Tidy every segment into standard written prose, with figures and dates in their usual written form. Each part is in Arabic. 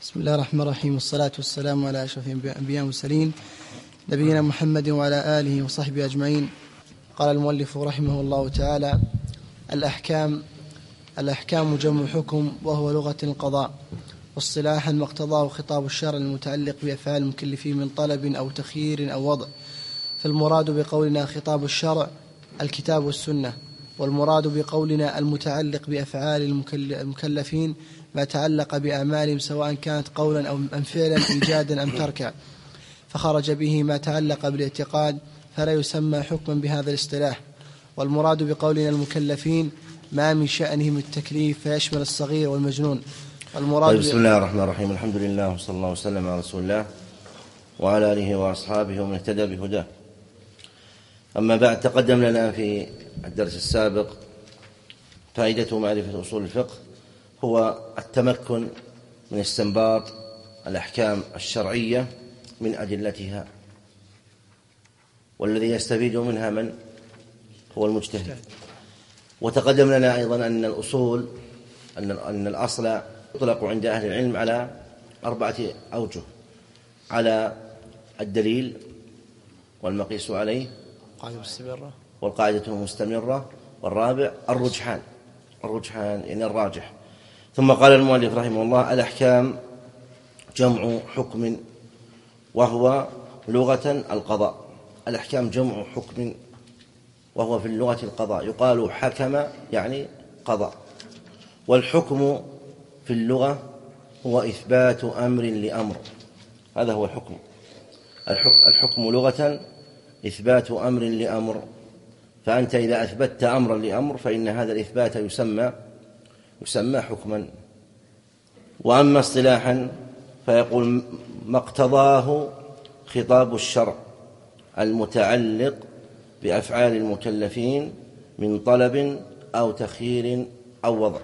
بسم الله الرحمن الرحيم، والصلاة والسلام على أشرف الأنبياء والمرسلين نبينا محمد وعلى آله وصحبه أجمعين. قال المؤلف رحمه الله تعالى: الأحكام جمع حكم، وهو لغة القضاء، واصطلاحا ما اقتضاه خطاب الشرع المتعلق بأفعال المكلفين من طلب أو تخيير أو وضع. فالمراد بقولنا خطاب الشرع الكتاب والسنة، والمراد بقولنا المتعلق بأفعال المكلفين ما تعلق بأعمالهم سواء كانت قولا أو فعلا، إيجادا أم تركا. فخرج به ما تعلق بالاعتقاد فلا يسمى حكما بهذا الاصطلاح. والمراد بقولنا المكلفين ما من شأنهم التكليف، فيشمل الصغير والمجنون. بسم الله الرحمن الرحيم، الحمد لله وصلى الله وسلم على رسول الله وعلى آله وأصحابه ومن اهتدى بهداه. أما بعد، تقدم لنا في الدرس السابق فائدة معرفة أصول الفقه هو التمكن من استنباط الأحكام الشرعية من أدلتها، والذي يستفيد منها من هو المجتهد. وتقدم لنا أيضا أن الأصول أن الأصل يطلق عند أهل العلم على 4 أوجه: على الدليل والمقيس عليه والقاعدة المستمرة، والرابع الرجحان يعني الراجح. ثم قال المؤلف رحمه الله: الأحكام جمع حكم، وهو لغة القضاء. الأحكام جمع حكم، وهو في اللغة القضاء. يقال حكم يعني قضاء، والحكم في اللغة هو إثبات أمر لأمر. هذا هو الحكم. الحكم لغة إثبات أمر لأمر. فأنت إذا أثبتت أمرا لأمر فإن هذا الإثبات يسمى حكما. وأما اصطلاحا فيقول: ما اقتضاه خطاب الشرع المتعلق بأفعال المكلفين من طلب أو تخيير أو وضع.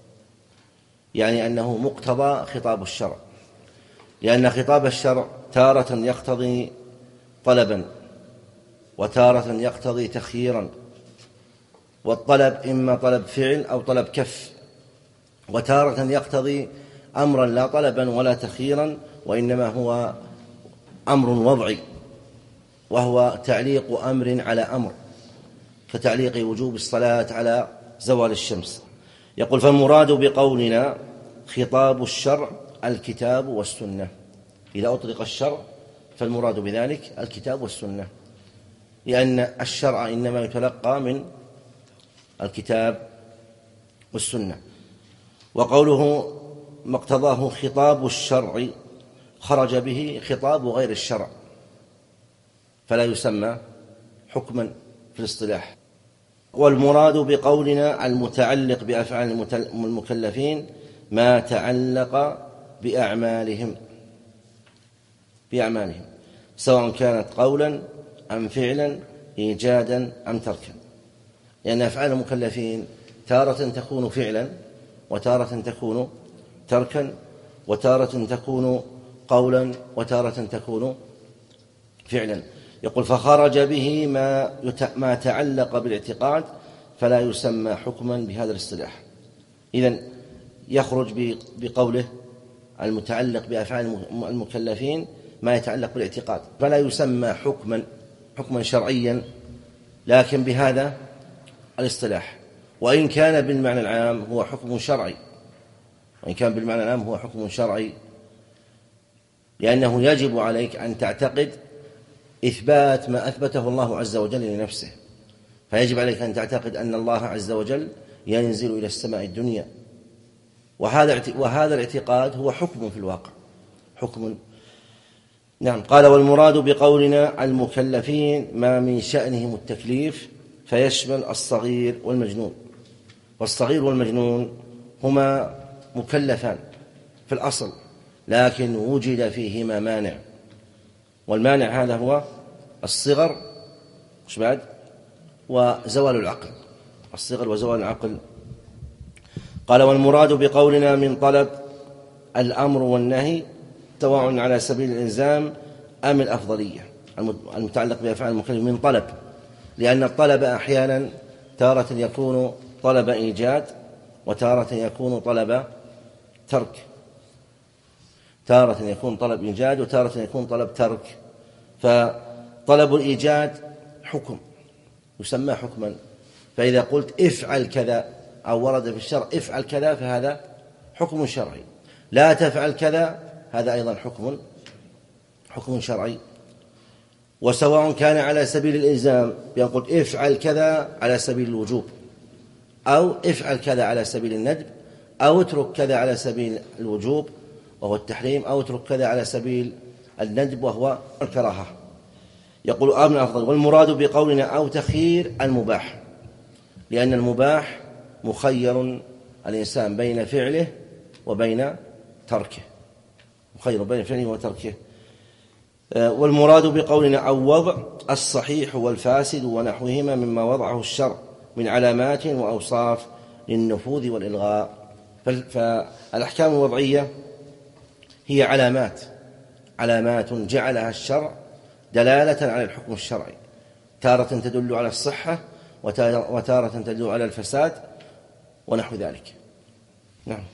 يعني أنه مقتضى خطاب الشرع، لأن خطاب الشرع تارة يقتضي طلبا، وتارة يقتضي تخييرا. والطلب إما طلب فعل أو طلب كف، وتارة يقتضي أمرا لا طلبا ولا تخييرا، وإنما هو أمر وضعي، وهو تعليق أمر على أمر، كتعليق وجوب الصلاة على زوال الشمس. يقول: فالمراد بقولنا خطاب الشرع الكتاب والسنة. إذا أطلق الشرع فالمراد بذلك الكتاب والسنة، لأن الشرع إنما يتلقى من الكتاب والسنة. وقوله ما اقتضاه خطاب الشرع خرج به خطاب غير الشرع، فلا يسمى حكما في الاصطلاح. والمراد بقولنا المتعلق بأفعال المكلفين ما تعلق بأعمالهم سواء كانت قولا أم فعلا، إيجادا أم تركا. لأن أفعال المكلفين تارة تكون فعلا، وتارة تكون تركا، وتارة تكون قولا، وتارة تكون فعلا. يقول: فخرج به ما تعلق بالاعتقاد فلا يسمى حكما بهذا الاصطلاح. إذن يخرج بقوله المتعلق بأفعال المكلفين ما يتعلق بالاعتقاد، فلا يسمى حكما شرعيا، لكن بهذا الاصطلاح. وإن كان بالمعنى العام هو حكم شرعي، لأنه يجب عليك أن تعتقد إثبات ما أثبته الله عز وجل لنفسه. فيجب عليك أن تعتقد أن الله عز وجل ينزل إلى السماء الدنيا، وهذا الاعتقاد هو حكم في الواقع، حكم. نعم. قال: والمراد بقولنا المكلفين ما من شأنهم التكليف، فيشمل الصغير والمجنون. والصغير والمجنون هما مكلفان في الأصل، لكن وجد فيهما مانع، والمانع هذا هو الصغر وزوال العقل. قال: والمراد بقولنا من طلب الأمر والنهي سواء على سبيل الإلزام أم الأفضلية، المتعلق بأفعال المكلف من طلب، لأن الطلب أحيانا تارة يكون طلب إيجاد، وتارة يكون طلب ترك. تارة يكون طلب إيجاد وتارة يكون طلب ترك. فطلب الإيجاد حكم يسمى حكما، فإذا قلت افعل كذا أو ورد في الشرع افعل كذا فهذا حكم شرعي، لا تفعل كذا هذا أيضا حكم شرعي. وسواء كان على سبيل الإلزام يقول افعل كذا على سبيل الوجوب، أو افعل كذا على سبيل الندب، أو اترك كذا على سبيل الوجوب وهو التحريم، أو اترك كذا على سبيل الندب وهو الكراهة. يقول ابن أفضل والمراد بقولنا أو تخيير المباح، لأن المباح مخير الإنسان بين فعله وبين تركه، مخير بين فعله وتركه. والمراد بقولنا أو وضع الصحيح والفاسد ونحوهما مما وضعه الشرع من علامات وأوصاف للنفوذ والإلغاء. فالأحكام الوضعية هي علامات جعلها الشرع دلالة على الحكم الشرعي، تارة تدل على الصحة وتارة تدل على الفساد ونحو ذلك. نعم.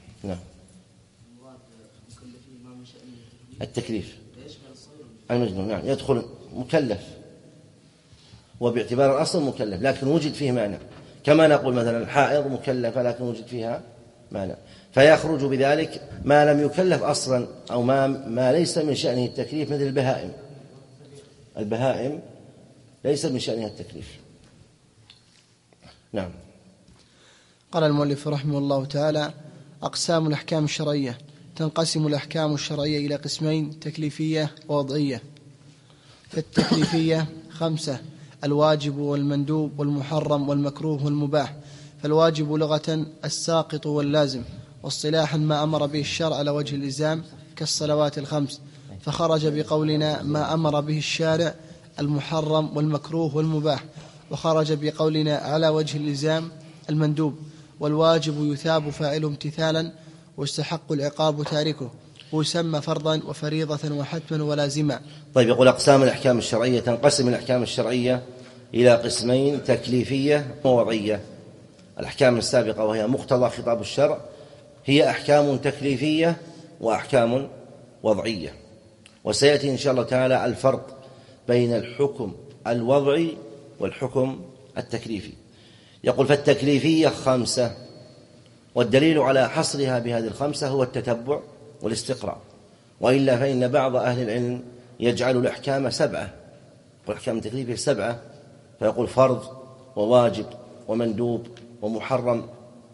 التكليف المجنون نعم يدخل مكلف، وباعتبار الأصل مكلف لكن وجد فيه مانع، كما نقول مثلا الحائض مكلفة لكن وجد فيها مانع، فيخرج بذلك ما لم يكلف أصلا أو ما ليس من شأنه التكليف، مثل البهائم ليس من شأنها التكليف. نعم. قال المؤلف رحمه الله تعالى: أقسام الأحكام الشرعية. تنقسم الأحكام الشرعية إلى قسمين: تكليفية ووضعية. فالتكليفية 5: الواجب والمندوب والمحرم والمكروه والمباح. فالواجب لغة الساقط واللازم، واصطلاحا ما أمر به الشرع على وجه الإلزام كالصلوات الخمس، فخرج بقولنا ما أمر به الشارع المحرم والمكروه والمباح، وخرج بقولنا على وجه الإلزام المندوب. والواجب يثاب فاعله امتثالا، واستحق العقاب تاركه، ويسمى فرضا وفريضة وحتما ولازما. طيب، يقول أقسام الأحكام الشرعية. تنقسم الأحكام الشرعية إلى قسمين: تكليفية ووضعية. الأحكام السابقة وهي مقتضى خطاب الشرع هي أحكام تكليفية وأحكام وضعية، وسيأتي إن شاء الله تعالى الفرق بين الحكم الوضعي والحكم التكليفي. يقول: فالتكليفية 5، والدليل على حصرها بهذه 5 هو التتبع والاستقراء، وإلا فإن بعض أهل العلم يجعل الأحكام 7، والأحكام التكليفية 7، فيقول فرض وواجب ومندوب ومحرم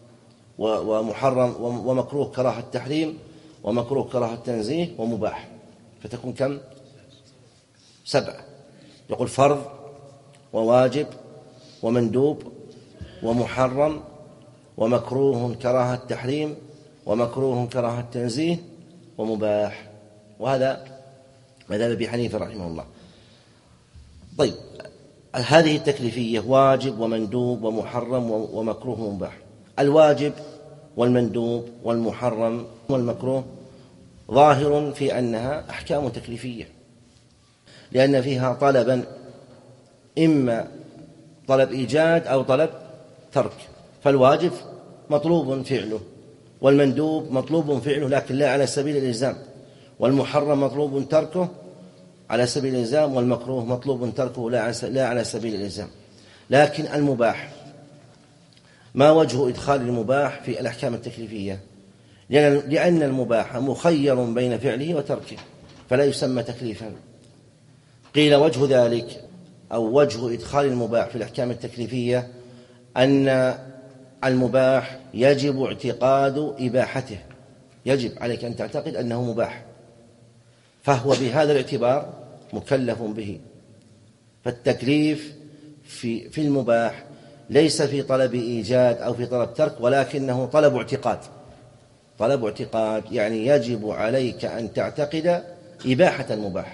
ومكروه كراهة التحريم ومكروه كراهة التنزيه ومباح، فتكون كم؟ 7. يقول فرض وواجب ومندوب ومحرم ومكروه كراهة التحريم ومكروه كراهة التنزيه ومباح، وهذا مذهب أبي حنيفة رحمه الله. طيب، هذه التكليفية واجب ومندوب ومحرم ومكروه ومباح. الواجب والمندوب والمحرم والمكروه ظاهر في أنها أحكام تكليفية، لأن فيها طلبا، إما طلب إيجاد أو طلب ترك، فالواجب مطلوب فعله، والمندوب مطلوب فعله لكن لا على سبيل الإلزام، والمحرم مطلوب تركه على سبيل الإلزام، والمكروه مطلوب تركه لا على سبيل الإلزام. لكن المباح، ما وجه إدخال المباح في الأحكام التكليفية؟ لأن المباح مخير بين فعله وتركه فلا يسمى تكليفا. قيل وجه ذلك أو وجه إدخال المباح في الأحكام التكليفية أن المباح يجب اعتقاد إباحته، يجب عليك أن تعتقد أنه مباح، فهو بهذا الاعتبار مكلف به. فالتكليف في المباح ليس في طلب إيجاد أو في طلب ترك، ولكنه طلب اعتقاد، يعني يجب عليك أن تعتقد إباحة المباح.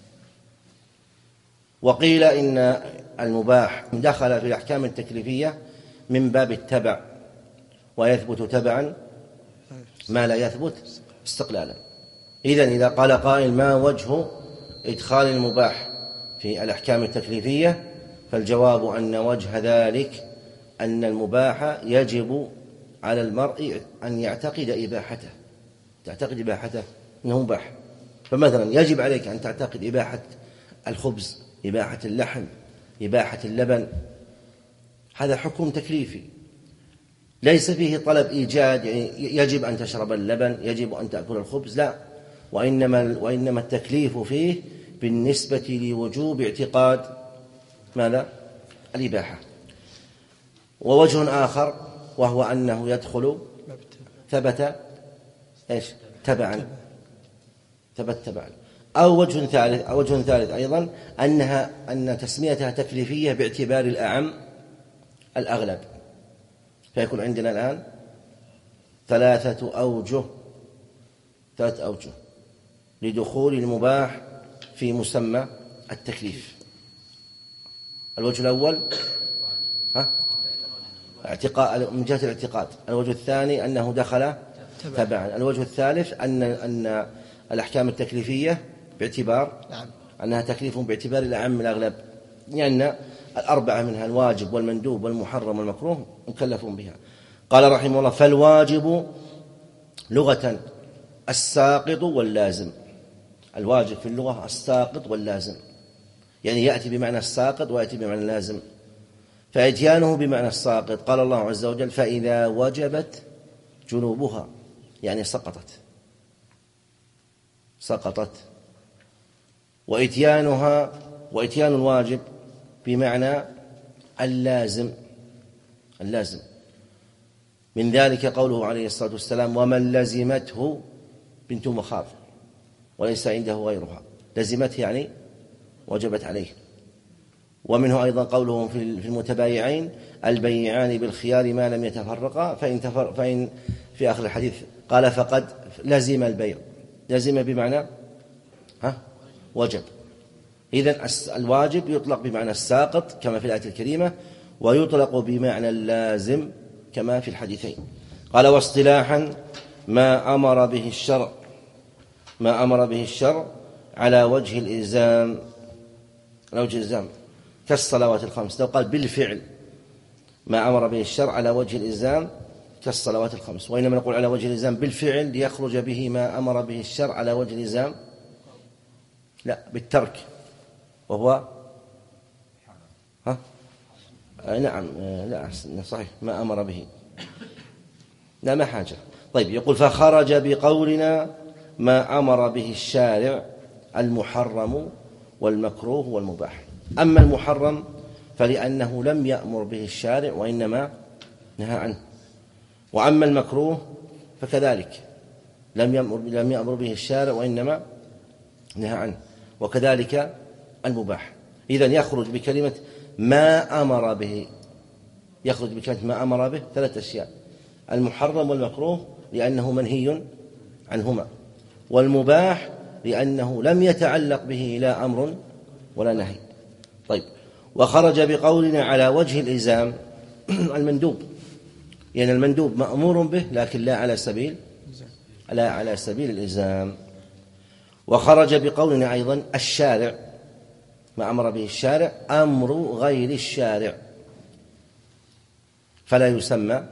وقيل إن المباح دخل في الأحكام التكليفية من باب التبع، ويثبت تبعا ما لا يثبت استقلالا. إذن إذا قال قائل: ما وجه إدخال المباح في الأحكام التكليفية؟ فالجواب أن وجه ذلك أن المباح يجب على المرء أن يعتقد إباحته. أنه مباح. فمثلا يجب عليك أن تعتقد إباحة الخبز، إباحة اللحم، إباحة اللبن، هذا حكم تكليفي ليس فيه طلب إيجاد، يعني يجب أن تشرب اللبن، يجب أن تأكل الخبز، لا، وإنما التكليف فيه بالنسبة لوجوب اعتقاد ماذا؟ الإباحة. ووجه آخر وهو أنه يدخل ثبت إيش؟ تبعا، ثبت تبعا. أو وجه ثالث أيضا أن تسميتها تكليفية باعتبار الأعم الأغلب، فيكون عندنا الآن ثلاثة أوجه لدخول المباح في مسمى التكليف. الوجه الأول اعتقاد من جهة الاعتقاد، الوجه الثاني أنه دخل تبعا، الوجه الثالث أن الأحكام التكليفية باعتبار أنها تكليف باعتبار الأعم الأغلب، لأن الأربعة منها الواجب والمندوب والمحرم والمكروه مكلفون بها. قال رحمه الله: فالواجب لغة الساقط واللازم. الواجب في اللغة الساقط واللازم، يعني يأتي بمعنى الساقط ويأتي بمعنى اللازم. فإتيانه بمعنى الساقط قال الله عز وجل: فإذا وجبت جنوبها، يعني سقطت. وإتيان الواجب بمعنى اللازم. من ذلك قوله عليه الصلاة والسلام: ومن لزمته بنت مخاض وليس عنده غيرها. لزمته يعني وجبت عليه. ومنه أيضا قوله في المتبايعين: البيعان بالخيار ما لم يتفرقا، فإن في آخر الحديث قال فقد لزم البيع. لزم بمعنى وجب. إذن الواجب يطلق بمعنى الساقط كما في الآية الكريمة، ويطلق بمعنى اللازم كما في الحديثين. قال: واصطلاحا ما أمر به الشرع على وجه الإلزام، كالصلوات الخمس. لو قال بالفعل ما أمر به الشرع على وجه الإلزام كالصلوات الخمس، وإنما نقول على وجه الإلزام بالفعل ليخرج به ما أمر به الشرع على وجه الإلزام لا بالترك، وهو نعم لا صحيح ما أمر به، لا ما حاجة. طيب، يقول: فخرج بقولنا ما أمر به الشارع المحرم والمكروه والمباح. أما المحرم فلأنه لم يأمر به الشارع وإنما نهى عنه، وأما المكروه فكذلك لم يأمر به الشارع وإنما نهى عنه، وكذلك المباح. إذن يخرج بكلمة ما أمر به 3 أشياء: المحرم والمكروه لأنه منهي عنهما، والمباح لأنه لم يتعلق به لا أمر ولا نهي. طيب، وخرج بقولنا على وجه الإلزام المندوب، يعني المندوب مأمور به لكن لا على سبيل الإلزام. وخرج بقولنا أيضا الشارع، ما أمر به الشارع أمر غير الشارع، فلا يسمى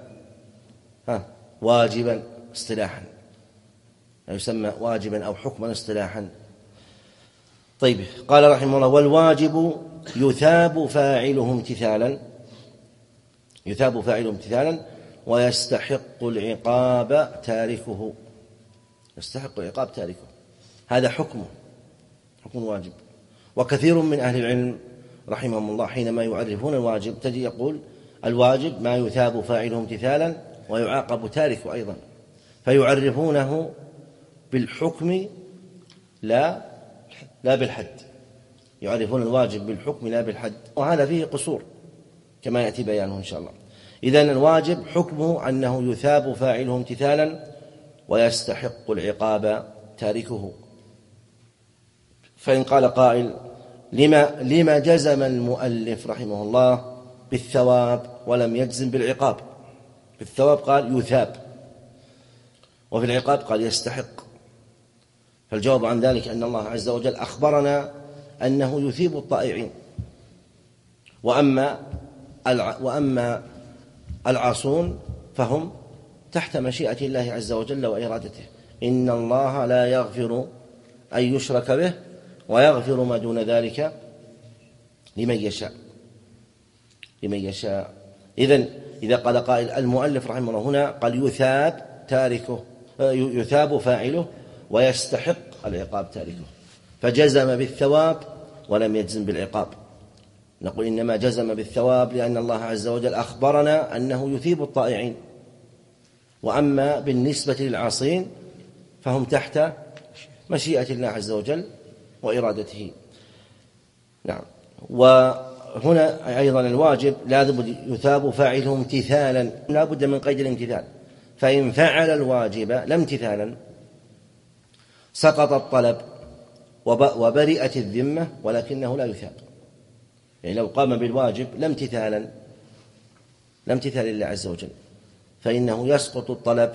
واجبا اصطلاحا، لا يسمى واجبا أو حكما اصطلاحا. طيب، قال رحمه الله: والواجب يثاب فاعله امتثالا ويستحق العقاب تاركه. هذا حكم واجب. وكثير من أهل العلم رحمهم الله حينما يعرفون الواجب تجي يقول: الواجب ما يثاب فاعله امتثالا ويعاقب تاركه أيضا، فيعرفونه بالحكم لا بالحد. يعرفون الواجب بالحكم لا بالحد، وهذا فيه قصور كما يأتي بيانه إن شاء الله. إذن الواجب حكمه أنه يثاب فاعله امتثالا ويستحق العقاب تاركه. فإن قال قائل: لما جزم المؤلف رحمه الله بالثواب ولم يجزم بالعقاب؟ بالثواب قال يثاب، وفي العقاب قال يستحق. فالجواب عن ذلك أن الله عز وجل أخبرنا أنه يثيب الطائعين، وأما العاصون فهم تحت مشيئة الله عز وجل وإرادته. إن الله لا يغفر أن يشرك به ويغفر ما دون ذلك لمن يشاء. إذن إذا قال قائل المؤلف رحمه الله هنا قال يثاب فاعله ويستحق العقاب تاركه، فجزم بالثواب ولم يجزم بالعقاب. نقول إنما جزم بالثواب لأن الله عز وجل أخبرنا أنه يثيب الطائعين، وأما بالنسبة للعاصين فهم تحت مشيئة الله عز وجل وإرادته. نعم. وهنا أيضا الواجب لازم يثاب فاعله امتثالا، لا بد من قيد الامتثال، فإن فعل الواجب لا امتثالا سقط الطلب وبرئت الذمة ولكنه لا يثاب. يعني لو قام بالواجب لا امتثال لله عز وجل فإنه يسقط طلب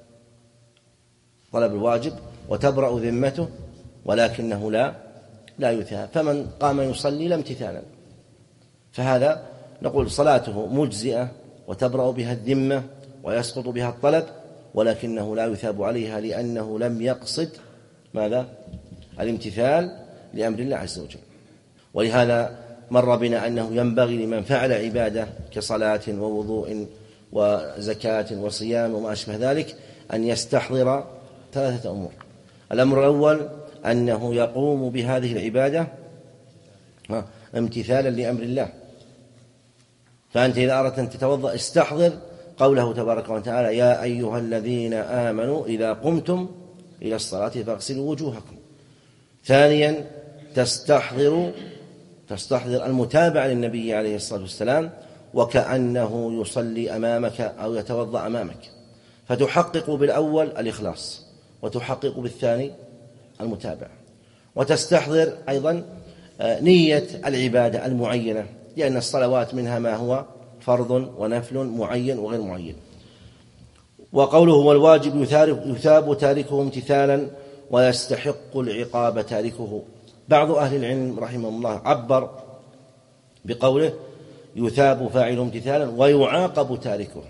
الواجب وتبرأ ذمته ولكنه لا يثاب. فمن قام يصلي لا امتثالا، فهذا نقول صلاته مجزئة وتبرأ بها الذمة ويسقط بها الطلب ولكنه لا يثاب عليها لأنه لم يقصد ماذا؟ الامتثال لأمر الله عز وجل. ولهذا مر بنا أنه ينبغي لمن فعل عبادة كصلاة ووضوء وزكاة وصيام وما أشبه ذلك أن يستحضر 3 أمور. الأمر الأول أنه يقوم بهذه العبادة امتثالا لأمر الله. فأنت إذا أردت أن تتوضأ استحضر قوله تبارك وتعالى يا أيها الذين آمنوا إذا قمتم إلى الصلاة فاغسلوا وجوهكم. ثانيا تستحضر المتابعة للنبي عليه الصلاة والسلام وكأنه يصلي أمامك أو يتوضأ أمامك، فتحقق بالأول الإخلاص وتحقق بالثاني المتابعة، وتستحضر أيضا نية العبادة المعينة، لأن الصلوات منها ما هو فرض ونفل معين وغير معين. وقوله والواجب يثاب تاركه امتثالا ويستحق العقاب تاركه. بعض أهل العلم رحمه الله عبر بقوله يثاب فاعله امتثالا ويعاقب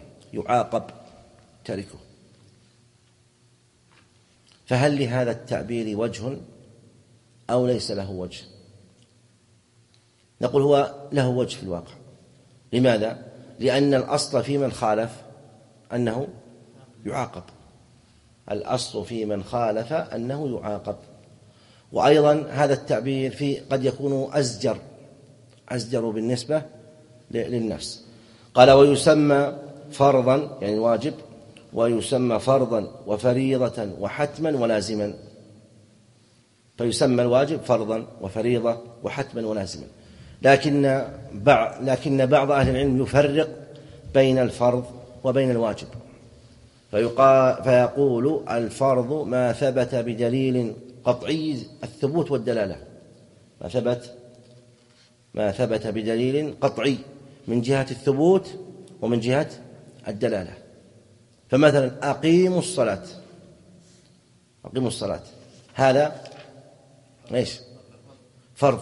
تاركه. فهل لهذا التعبير وجه أو ليس له وجه؟ نقول هو له وجه في الواقع. لماذا؟ لأن الأصل في من خالف أنه يعاقب، الأصل في من خالف أنه يعاقب. وأيضا هذا التعبير قد يكون أزجر بالنسبة للنفس. قال ويسمى فرضا يعني الواجب، ويسمى فرضا وفريضة وحتما ولازما. فيسمى الواجب فرضا وفريضة وحتما ولازما. لكن بعض أهل العلم يفرق بين الفرض وبين الواجب، فيقول الفرض ما ثبت بدليل قطعي الثبوت والدلالة، ما ثبت بدليل قطعي من جهة الثبوت ومن جهة الدلالة. فمثلا أقيموا الصلاة هذا إيش؟ فرض،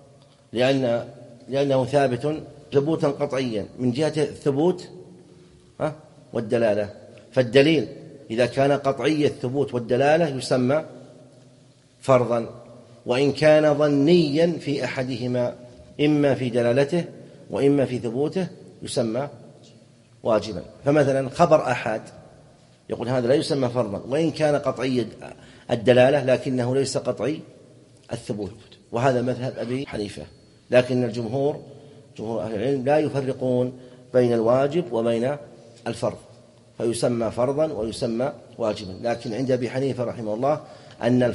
لأنه ثابت ثبوتا قطعيا من جهة الثبوت والدلالة. فالدليل إذا كان قطعي الثبوت والدلالة يسمى فرضا، وإن كان ظنيا في أحدهما إما في دلالته وإما في ثبوته يسمى واجبا. فمثلا خبر أحد يقول هذا لا يسمى فرضا وإن كان قطعي الدلالة لكنه ليس قطعي الثبوت، وهذا مذهب أبي حنيفة. لكن جمهور أهل العلم لا يفرقون بين الواجب وبين الفرض، فيسمى فرضا ويسمى واجبا. لكن عند أبي حنيفة رحمه الله أن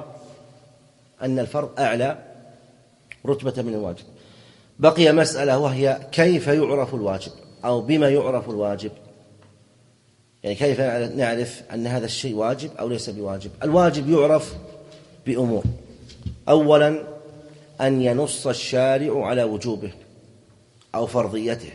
الفرض أعلى رتبة من الواجب. بقي مسألة وهي كيف يعرف الواجب أو بما يعرف الواجب، يعني كيف نعرف أن هذا الشيء واجب أو ليس بواجب. الواجب يعرف بأمور. أولا أن ينص الشارع على وجوبه أو فرضيته،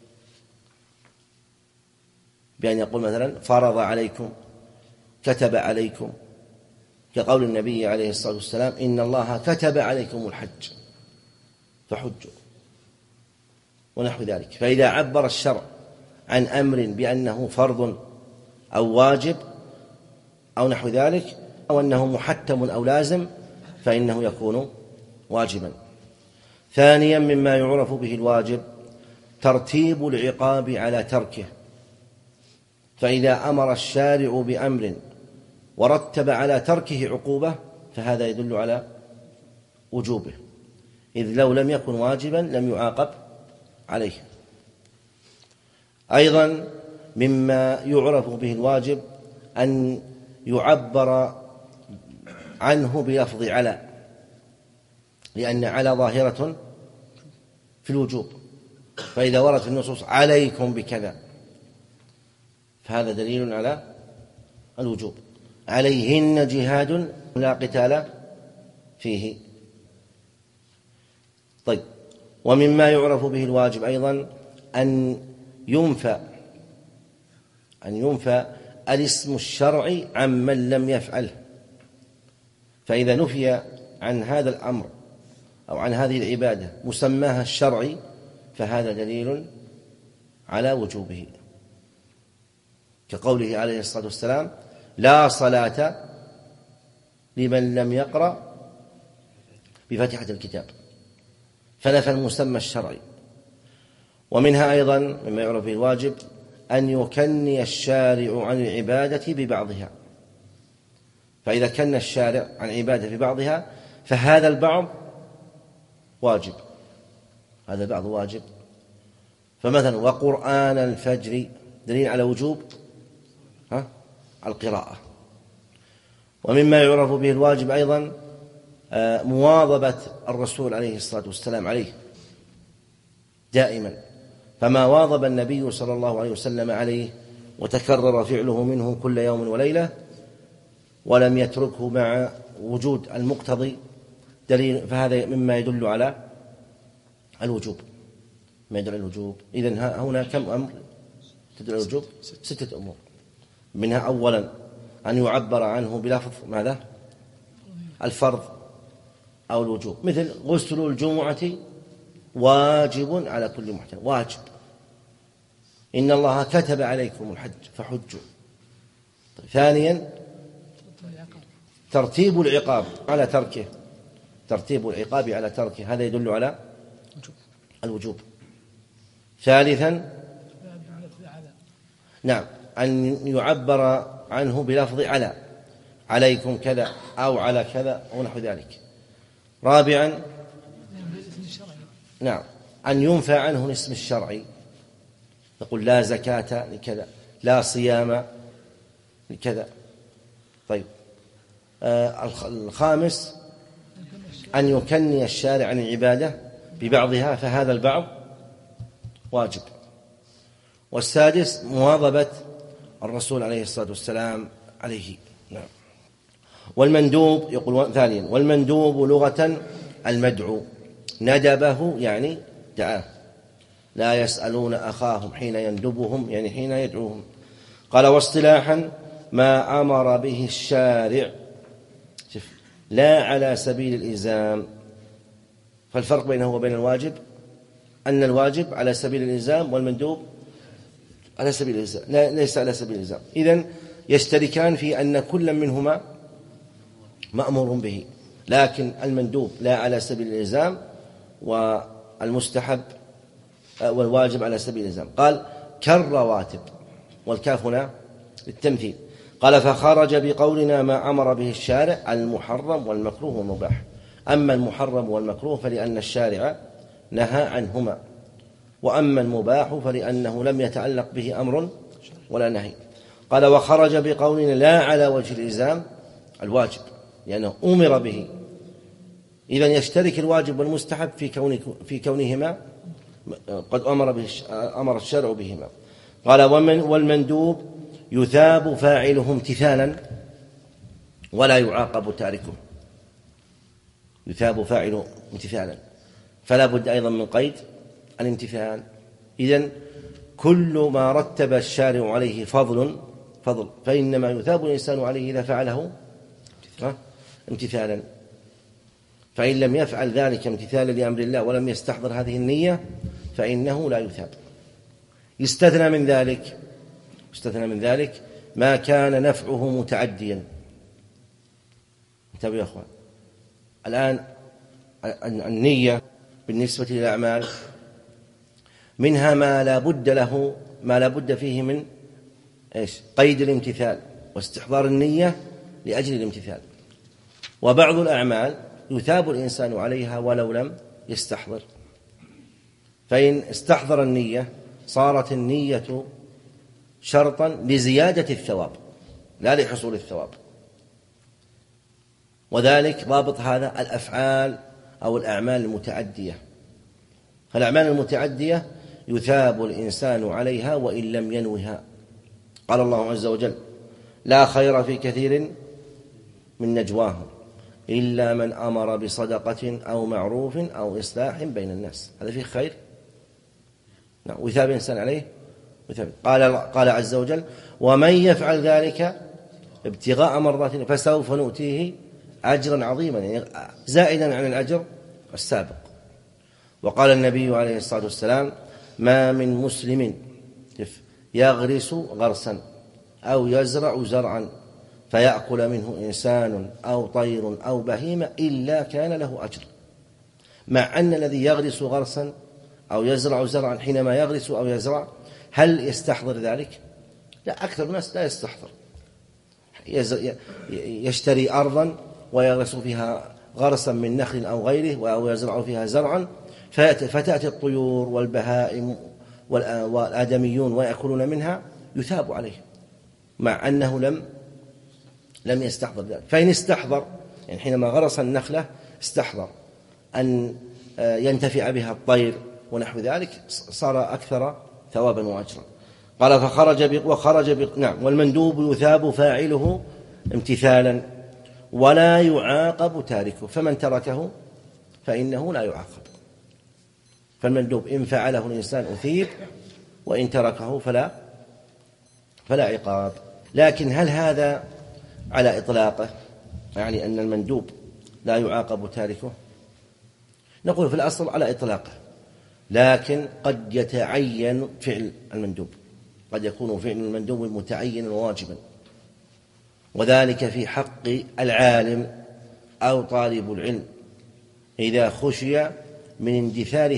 بأن يقول مثلا فرض عليكم، كتب عليكم، كقول النبي عليه الصلاة والسلام إن الله كتب عليكم الحج فحجوا ونحو ذلك. فإذا عبر الشرع عن أمر بأنه فرض أو واجب أو نحو ذلك، أو أنه محتم أو لازم فإنه يكون واجبا. ثانيا مما يعرف به الواجب ترتيب العقاب على تركه، فإذا أمر الشارع بأمر ورتب على تركه عقوبة فهذا يدل على وجوبه، إذ لو لم يكن واجبا لم يعاقب عليه. أيضا مما يعرف به الواجب أن يعبر عنه بلفظ على، لأن على ظاهرة في الوجوب، فإذا ورد في النصوص عليكم بكذا فهذا دليل على الوجوب. عليهن جهاد لا قتال فيه. طيب، ومما يعرف به الواجب أيضا أن ينفى الاسم الشرعي عمن لم يفعله، فإذا نفي عن هذا الأمر أو عن هذه العبادة مسماها الشرعي فهذا دليل على وجوبه، كقوله عليه الصلاة والسلام لا صلاة لمن لم يقرأ بفاتحة الكتاب، فنفى المسمى الشرعي. ومنها أيضا مما يعرف به الواجب أن يكني الشارع عن العبادة ببعضها، فإذا كن الشارع عن عبادة ببعضها فهذا البعض واجب، هذا البعض واجب. فمثلا وقرآن الفجر دليل على وجوب القراءة. ومما يعرف به الواجب أيضا مواظبة الرسول عليه الصلاة والسلام عليه دائما، فما واظب النبي صلى الله عليه وسلم عليه وتكرر فعله منه كل يوم وليلة ولم يتركه مع وجود المقتضي دليل، فهذا مما يدل على الوجوب، ما يدل على الوجوب. إذن هنا كم أمر تدل على الوجوب؟ 6 أمور. منها أولا أن يعبر عنه بلفظ ماذا؟ الفرض أو الوجوب، مثل غسل الجمعة واجب على كل محترم، واجب. إن الله كتب عليكم الحج فحجوا. ثانيا ترتيب العقاب على تركه، ترتيب العقاب على تركه هذا يدل على الوجوب. ثالثا نعم أن يعبر عنه بلفظ على، عليكم كذا أو على كذا أو نحو ذلك. رابعا نعم أن ينفى عنه الاسم الشرعي، يقول لا زكاة لكذا، لا صيام لكذا. طيب، الخامس أن يكني الشارع عن العبادة ببعضها فهذا البعض واجب. والسادس مواظبة الرسول عليه الصلاة والسلام عليه. نعم. والمندوب يقول ثانيا والمندوب لغة المدعو، ندبه يعني دعاه، لا يسألون أخاهم حين يندبهم يعني حين يدعوهم. قال واصطلاحا ما أمر به الشارع لا على سبيل الإلزام. فالفرق بينه وبين الواجب أن الواجب على سبيل الإلزام والمندوب على سبيل الإلزام، ليس على سبيل الإلزام. إذن يشتركان في أن كل منهما مأمور به، لكن المندوب لا على سبيل الإلزام والمستحب والواجب على سبيل الإلزام. قال كالرواتب، والكاف هنا للتمثيل. قال فخرج بقولنا ما أمر به الشارع المحرم والمكروه والمباح. أما المحرم والمكروه فلأن الشارع نهى عنهما، وأما المباح فلأنه لم يتعلق به أمر ولا نهي. قال وخرج بقولنا لا على وجه الإلزام الواجب لأنه أمر به. إذن يشترك الواجب والمستحب في كونهما قد أمر الشارع بهما. قال والمندوب يثاب فاعله امتثالا ولا يعاقب تاركه، يثاب فاعله امتثالا، فلا بد أيضا من قيد الامتثال. إذن كل ما رتب الشارع عليه فضل فإنما يثاب الإنسان عليه إذا فعله امتثالا، فإن لم يفعل ذلك امتثالا لأمر الله ولم يستحضر هذه النية فإنه لا يثاب. يستثنى من ذلك ما كان نفعه متعديا. انتبهوا يا أخوان، الآن النية بالنسبة للأعمال منها ما لا بد فيه من قيد الامتثال واستحضار النية لأجل الامتثال، وبعض الأعمال يثاب الإنسان عليها ولو لم يستحضر، فإن استحضر النية صارت النية شرطا لزيادة الثواب لا لحصول الثواب. وذلك ضابط هذا الأفعال أو الأعمال المتعدية. فالأعمال المتعدية يثاب الإنسان عليها وإن لم ينوها. قال الله عز وجل: لا خير في كثير من نجواهم إلا من أمر بصدقة أو معروف أو إصلاح بين الناس. هذا فيه خير، نعم، ويثاب الإنسان عليه. قال عز وجل: ومن يفعل ذلك ابتغاء مرضات فسوف نؤتيه أجرا عظيما، يعني زائدا عن الأجر السابق. وقال النبي عليه الصلاة والسلام: ما من مسلم يغرس غرسا أو يزرع زرعا فيأكل منه إنسان أو طير أو بهيمة إلا كان له أجر. مع أن الذي يغرس غرسا أو يزرع زرعا حينما يغرس أو يزرع هل يستحضر ذلك؟ لا، أكثر الناس لا يستحضر. يشتري أرضا ويغرس فيها غرسا من نخل أو غيره أو يزرع فيها زرعا، فتأتي الطيور والبهائم والآدميون ويأكلون منها، يثاب عليه مع أنه لم يستحضر ذلك. فإن استحضر، يعني حينما غرس النخلة استحضر أن ينتفع بها الطير ونحو ذلك، صار أكثر ثوابا وأجرا. قال: نعم. والمندوب يثاب فاعله امتثالا ولا يعاقب تاركه، فمن تركه فإنه لا يعاقب. فالمندوب إن فعله الإنسان أثيب، وإن تركه فلا عقاب. لكن هل هذا على إطلاقه يعني أن المندوب لا يعاقب تاركه؟ نقول في الأصل على إطلاقه، لكن قد يتعين فعل المندوب، قد يكون فعل المندوب متعينا وواجبا، وذلك في حق العالم أو طالب العلم إذا خشي من اندثار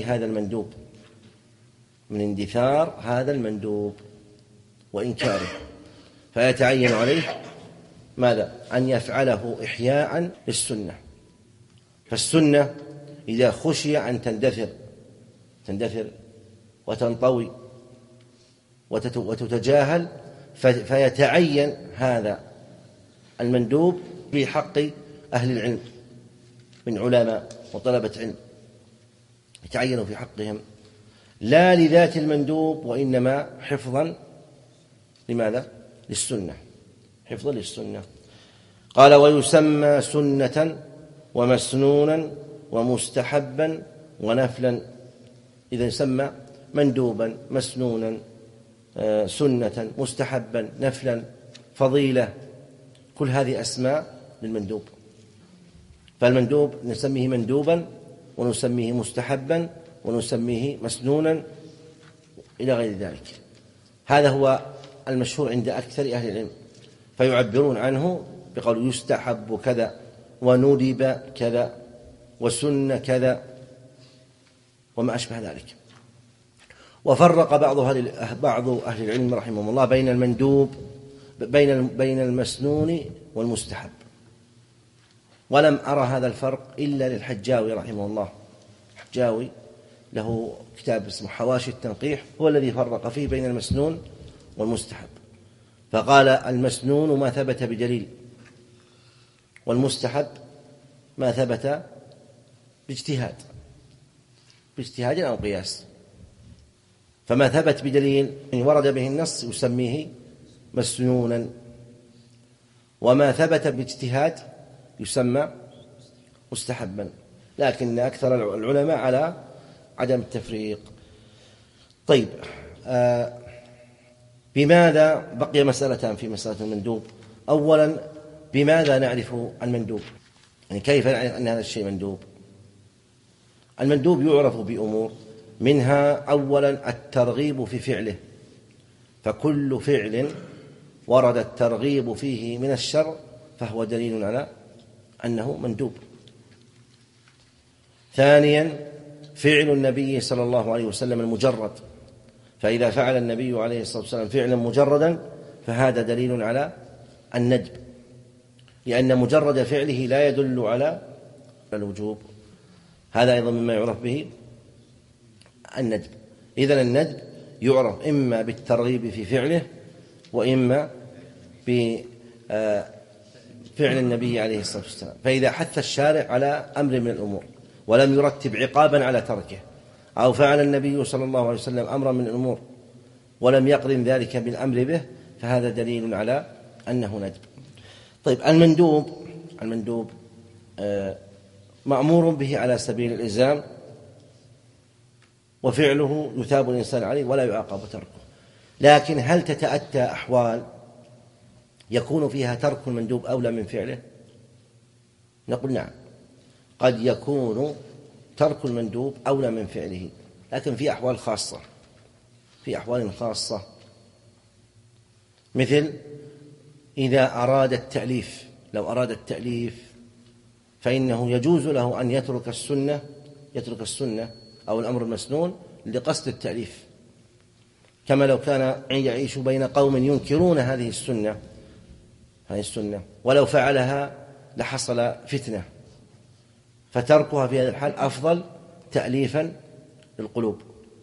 هذا المندوب وإنكاره، فيتعين عليه ماذا؟ أن يفعله إحياء للسنة. فالسنة إذا خشي أن تندثر وتنطوي وتتجاهل، فيتعين هذا المندوب في حق أهل العلم من علماء وطلبة علم، يتعين في حقهم لا لذات المندوب، وإنما حفظا لماذا؟ للسنة، حفظا للسنة. قال: ويسمى سنة ومسنونا ومستحبا ونفلا. إذا يسمى مندوبا، مسنونا، سنة، مستحبا، نفلا، فضيلة، كل هذه أسماء للمندوب. فالمندوب نسميه مندوبا ونسميه مستحبا ونسميه مسنونا إلى غير ذلك. هذا هو المشهور عند أكثر أهل العلم، فيعبرون عنه بقول يستحب كذا وندب كذا وسن كذا وما أشبه ذلك. وفرق بعض أهل العلم رحمهم الله بين المندوب بين المسنون والمستحب، ولم أرى هذا الفرق إلا للحجاوي رحمه الله. الحجاوي له كتاب اسمه حواشي التنقيح، هو الذي فرق فيه بين المسنون والمستحب، فقال: المسنون ما ثبت بدليل، والمستحب ما ثبت باجتهاد أو قياس. فما ثبت بدليل ورد به النص يسميه مسنونا، وما ثبت باجتهاد يسمى مستحبا، لكن أكثر العلماء على عدم التفريق. طيب، بماذا بقي مسألتان في مسألة المندوب؟ أولا، بماذا نعرف المندوب؟ يعني كيف نعرف أن هذا الشيء مندوب؟ المندوب يعرف بأمور، منها أولا الترغيب في فعله، فكل فعل ورد الترغيب فيه من الشرع فهو دليل على أنه مندوب. ثانيا فعل النبي صلى الله عليه وسلم المجرد، فإذا فعل النبي عليه الصلاة والسلام فعلا مجردا فهذا دليل على الندب، لأن مجرد فعله لا يدل على الوجوب. هذا أيضا مما يعرف به الندب. إذن الندب يعرف إما بالترغيب في فعله وإما بفعل النبي عليه الصلاة والسلام. فإذا حث الشارع على أمر من الأمور ولم يرتب عقابا على تركه، أو فعل النبي صلى الله عليه وسلم أمرا من الأمور ولم يقرن ذلك بالأمر به، فهذا دليل على أنه ندب. طيب المندوب مأمور به على سبيل الإلزام، وفعله يثاب الإنسان عليه ولا يعاقب تركه. لكن هل تتأتى أحوال يكون فيها ترك المندوب أولى من فعله؟ نقول نعم، قد يكون ترك المندوب أولى من فعله، لكن في أحوال خاصة، مثل إذا أراد التأليف. لو أراد التأليف فإنه يجوز له أن يترك السنة أو الأمر المسنون لقصد التأليف، كما لو كان يعيش بين قوم ينكرون هذه السنة ولو فعلها لحصل فتنة، فتركها في هذا الحال أفضل تأليفا للقلوب.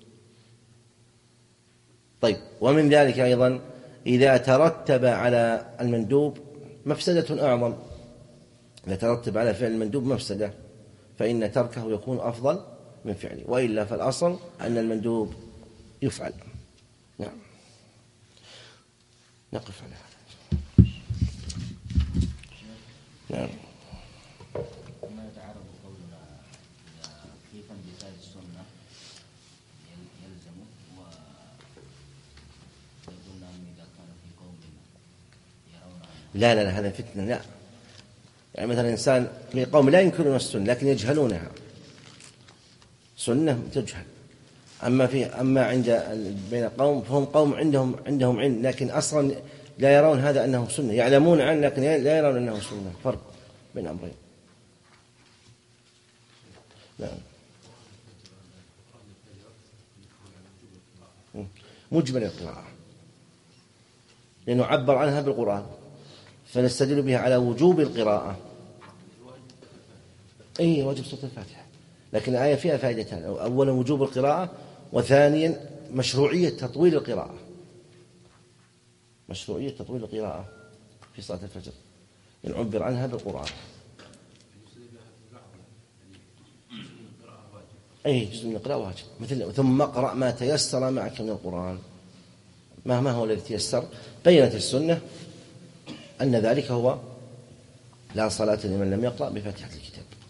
طيب، ومن ذلك أيضا إذا ترتب على المندوب مفسدة أعظم، إذا ترتب على فعل المندوب مفسدة فإن تركه يكون أفضل من فعله، وإلا فالأصل أن المندوب يفعل. نعم، نقف على هذا. نعم. ما يتعارض قولنا كيف امتثال السنة يلزم، وقلنا إذا كان في قوم يرون لا هذا فتنة. لا، يعني مثلا إنسان في قوم لا ينكرون السنة لكن يجهلونها، سنة تجهل. أما عند بين قوم فهم قوم عندهم علم لكن أصلا لا يرون هذا أنه سنة، يعلمون عنه لكن لا يرون أنه سنة. فرق بين أمرين. نعم. مجمل القراءة لأنه عبر عنها بالقرآن، فنستدل بها على وجوب القراءة. واجب سورة الفاتحة، لكن الآية فيها فائدتان: أولا وجوب القراءة، وثانيا مشروعية تطويل القراءة في صلاة الفجر، نعبر عنها بالقرآن. جزء من القراءة واجب، مثل ثم اقرأ ما تيسر معك من القرآن. ما هو الذي تيسر؟ بينت السنة أن ذلك هو لا صلاة لمن لم يقرأ بفاتحة الكتاب.